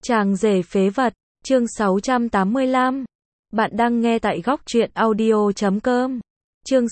Chàng rể phế vật, chương 685. Bạn đang nghe tại góc truyện audio.com. Chương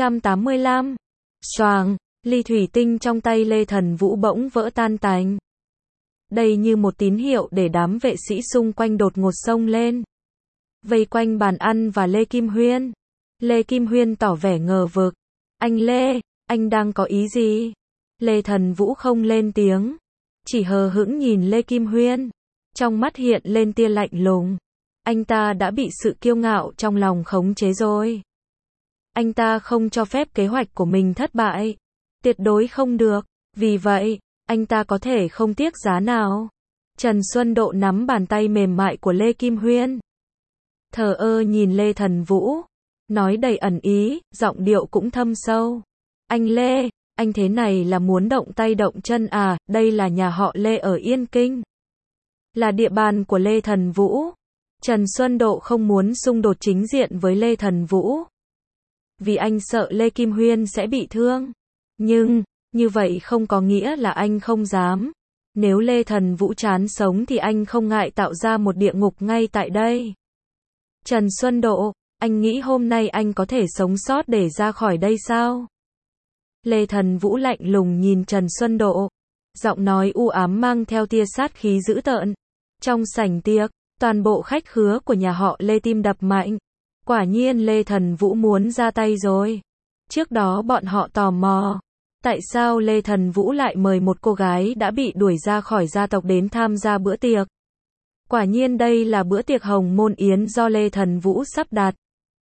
685. Choàng, ly thủy tinh trong tay Lê Thần Vũ bỗng vỡ tan tành. Đây như một tín hiệu để đám vệ sĩ xung quanh đột ngột xông lên. Vây quanh bàn ăn và Lê Kim Huyên. Lê Kim Huyên tỏ vẻ ngờ vực. Anh Lê, anh đang có ý gì? Lê Thần Vũ không lên tiếng. Chỉ hờ hững nhìn Lê Kim Huyên. Trong mắt hiện lên tia lạnh lùng. Anh ta đã bị sự kiêu ngạo trong lòng khống chế rồi. Anh ta không cho phép kế hoạch của mình thất bại. Tuyệt đối không được. Vì vậy, anh ta có thể không tiếc giá nào. Trần Xuân Độ nắm bàn tay mềm mại của Lê Kim Huyên. Thờ ơ nhìn Lê Thần Vũ. Nói đầy ẩn ý, giọng điệu cũng thâm sâu. Anh Lê, anh thế này là muốn động tay động chân à, đây là nhà họ Lê ở Yên Kinh. Là địa bàn của Lê Thần Vũ. Trần Xuân Độ không muốn xung đột chính diện với Lê Thần Vũ. Vì anh sợ Lê Kim Huyên sẽ bị thương. Nhưng, như vậy không có nghĩa là anh không dám. Nếu Lê Thần Vũ chán sống thì anh không ngại tạo ra một địa ngục ngay tại đây. Trần Xuân Độ, anh nghĩ hôm nay anh có thể sống sót để ra khỏi đây sao? Lê Thần Vũ lạnh lùng nhìn Trần Xuân Độ. Giọng nói u ám mang theo tia sát khí dữ tợn. Trong sảnh tiệc, toàn bộ khách khứa của nhà họ Lê tim đập mạnh. Quả nhiên Lê Thần Vũ muốn ra tay rồi. Trước đó bọn họ tò mò. Tại sao Lê Thần Vũ lại mời một cô gái đã bị đuổi ra khỏi gia tộc đến tham gia bữa tiệc? Quả nhiên đây là bữa tiệc hồng môn yến do Lê Thần Vũ sắp đặt.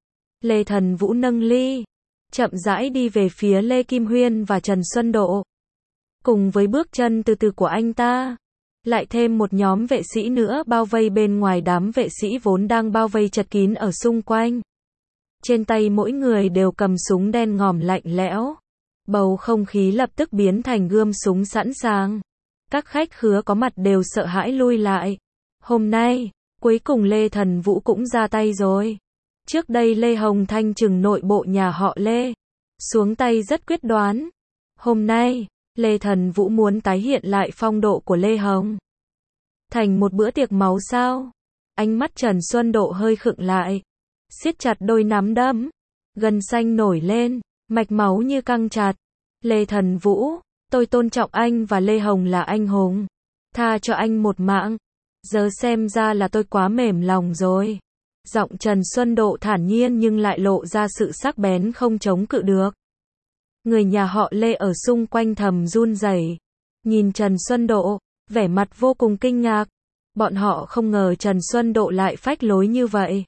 Lê Thần Vũ nâng ly, chậm rãi đi về phía Lê Kim Huyên và Trần Xuân Độ. Cùng với bước chân từ từ của anh ta, lại thêm một nhóm vệ sĩ nữa bao vây bên ngoài đám vệ sĩ vốn đang bao vây chật kín ở xung quanh. Trên tay mỗi người đều cầm súng đen ngòm lạnh lẽo. Bầu không khí lập tức biến thành gươm súng sẵn sàng. Các khách khứa có mặt đều sợ hãi lui lại. Hôm nay, cuối cùng Lê Thần Vũ cũng ra tay rồi. Trước đây Lê Hồng Thanh trừng nội bộ nhà họ Lê. Xuống tay rất quyết đoán. Hôm nay, Lê Thần Vũ muốn tái hiện lại phong độ của Lê Hồng. Thành một bữa tiệc máu sao? Ánh mắt Trần Xuân Độ hơi khựng lại. Siết chặt đôi nắm đấm. Gân xanh nổi lên, mạch máu như căng chặt. Lê Thần Vũ, tôi tôn trọng anh và Lê Hồng là anh hùng. Tha cho anh một mạng. Giờ xem ra là tôi quá mềm lòng rồi. Giọng Trần Xuân Độ thản nhiên nhưng lại lộ ra sự sắc bén không chống cự được. Người nhà họ Lê ở xung quanh thầm run rẩy. Nhìn Trần Xuân Độ, vẻ mặt vô cùng kinh ngạc. Bọn họ không ngờ Trần Xuân Độ lại phách lối như vậy.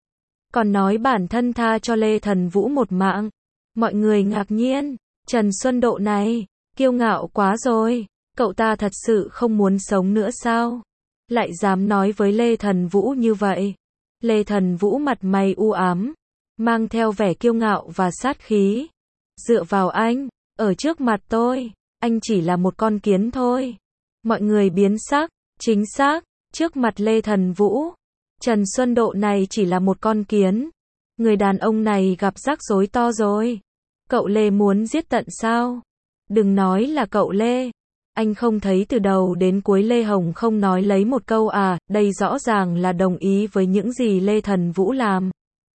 Còn nói bản thân tha cho Lê Thần Vũ một mạng. Mọi người ngạc nhiên. Trần Xuân Độ này, kiêu ngạo quá rồi. Cậu ta thật sự không muốn sống nữa sao? Lại dám nói với Lê Thần Vũ như vậy. Lê Thần Vũ mặt mày u ám, mang theo vẻ kiêu ngạo và sát khí. Dựa vào anh, ở trước mặt tôi, anh chỉ là một con kiến thôi. Mọi người biến sắc, chính xác, trước mặt Lê Thần Vũ, Trần Xuân Độ này chỉ là một con kiến. Người đàn ông này gặp rắc rối to rồi. Cậu Lê muốn giết tận sao? Đừng nói là cậu Lê. Anh không thấy từ đầu đến cuối Lê Hồng không nói lấy một câu à, đây rõ ràng là đồng ý với những gì Lê Thần Vũ làm.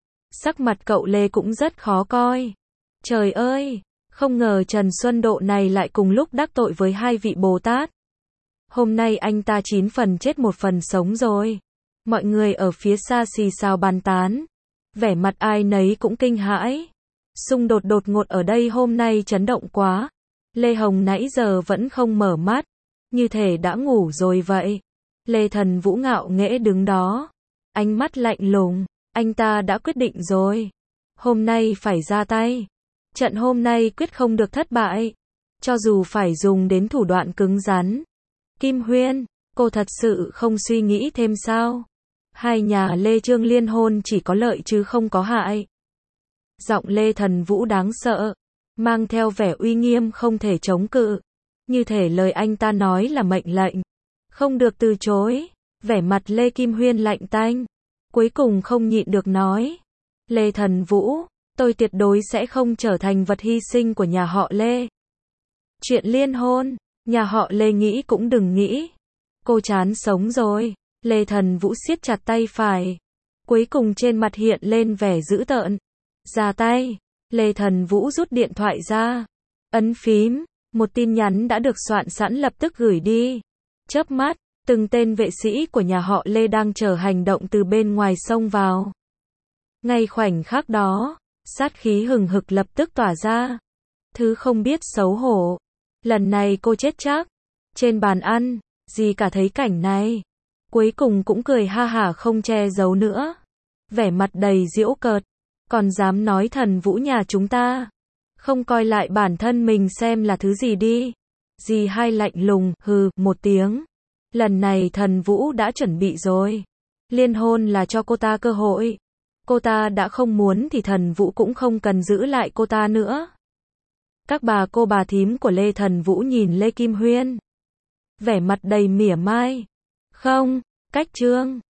Sắc mặt cậu Lê cũng rất khó coi. Trời ơi, không ngờ Trần Xuân Độ này lại cùng lúc đắc tội với hai vị Bồ Tát. Hôm nay anh ta 9 phần chết 1 phần sống rồi. Mọi người ở phía xa xì xào bàn tán. Vẻ mặt ai nấy cũng kinh hãi. Xung đột đột ngột ở đây hôm nay chấn động quá. Lê Hồng nãy giờ vẫn không mở mắt, như thể đã ngủ rồi vậy. Lê Thần Vũ ngạo nghễ đứng đó, ánh mắt lạnh lùng, anh ta đã quyết định rồi. Hôm nay phải ra tay. Trận hôm nay quyết không được thất bại, cho dù phải dùng đến thủ đoạn cứng rắn. Kim Huyên, cô thật sự không suy nghĩ thêm sao? Hai nhà Lê Trương liên hôn chỉ có lợi chứ không có hại. Giọng Lê Thần Vũ đáng sợ. Mang theo vẻ uy nghiêm không thể chống cự. Như thể lời anh ta nói là mệnh lệnh. Không được từ chối. Vẻ mặt Lê Kim Huyên lạnh tanh. Cuối cùng không nhịn được nói. Lê Thần Vũ, tôi tuyệt đối sẽ không trở thành vật hy sinh của nhà họ Lê. Chuyện liên hôn, nhà họ Lê nghĩ cũng đừng nghĩ. Cô chán sống rồi. Lê Thần Vũ siết chặt tay phải. Cuối cùng trên mặt hiện lên vẻ dữ tợn. Ra tay. Lê Thần Vũ rút điện thoại ra. Ấn phím. Một tin nhắn đã được soạn sẵn lập tức gửi đi. Chớp mắt, từng tên vệ sĩ của nhà họ Lê đang chờ hành động từ bên ngoài xông vào. Ngay khoảnh khắc đó, sát khí hừng hực lập tức tỏa ra. Thứ không biết xấu hổ. Lần này cô chết chắc. Trên bàn ăn, dì cả thấy cảnh này. Cuối cùng cũng cười ha hả không che giấu nữa. Vẻ mặt đầy giễu cợt. Còn dám nói Thần Vũ nhà chúng ta. Không coi lại bản thân mình xem là thứ gì đi. Dì hai lạnh lùng, hừ, một tiếng. Lần này Thần Vũ đã chuẩn bị rồi. Liên hôn là cho cô ta cơ hội. Cô ta đã không muốn thì Thần Vũ cũng không cần giữ lại cô ta nữa. Các bà cô bà thím của Lê Thần Vũ nhìn Lê Kim Huyên. Vẻ mặt đầy mỉa mai. Không, cách trương.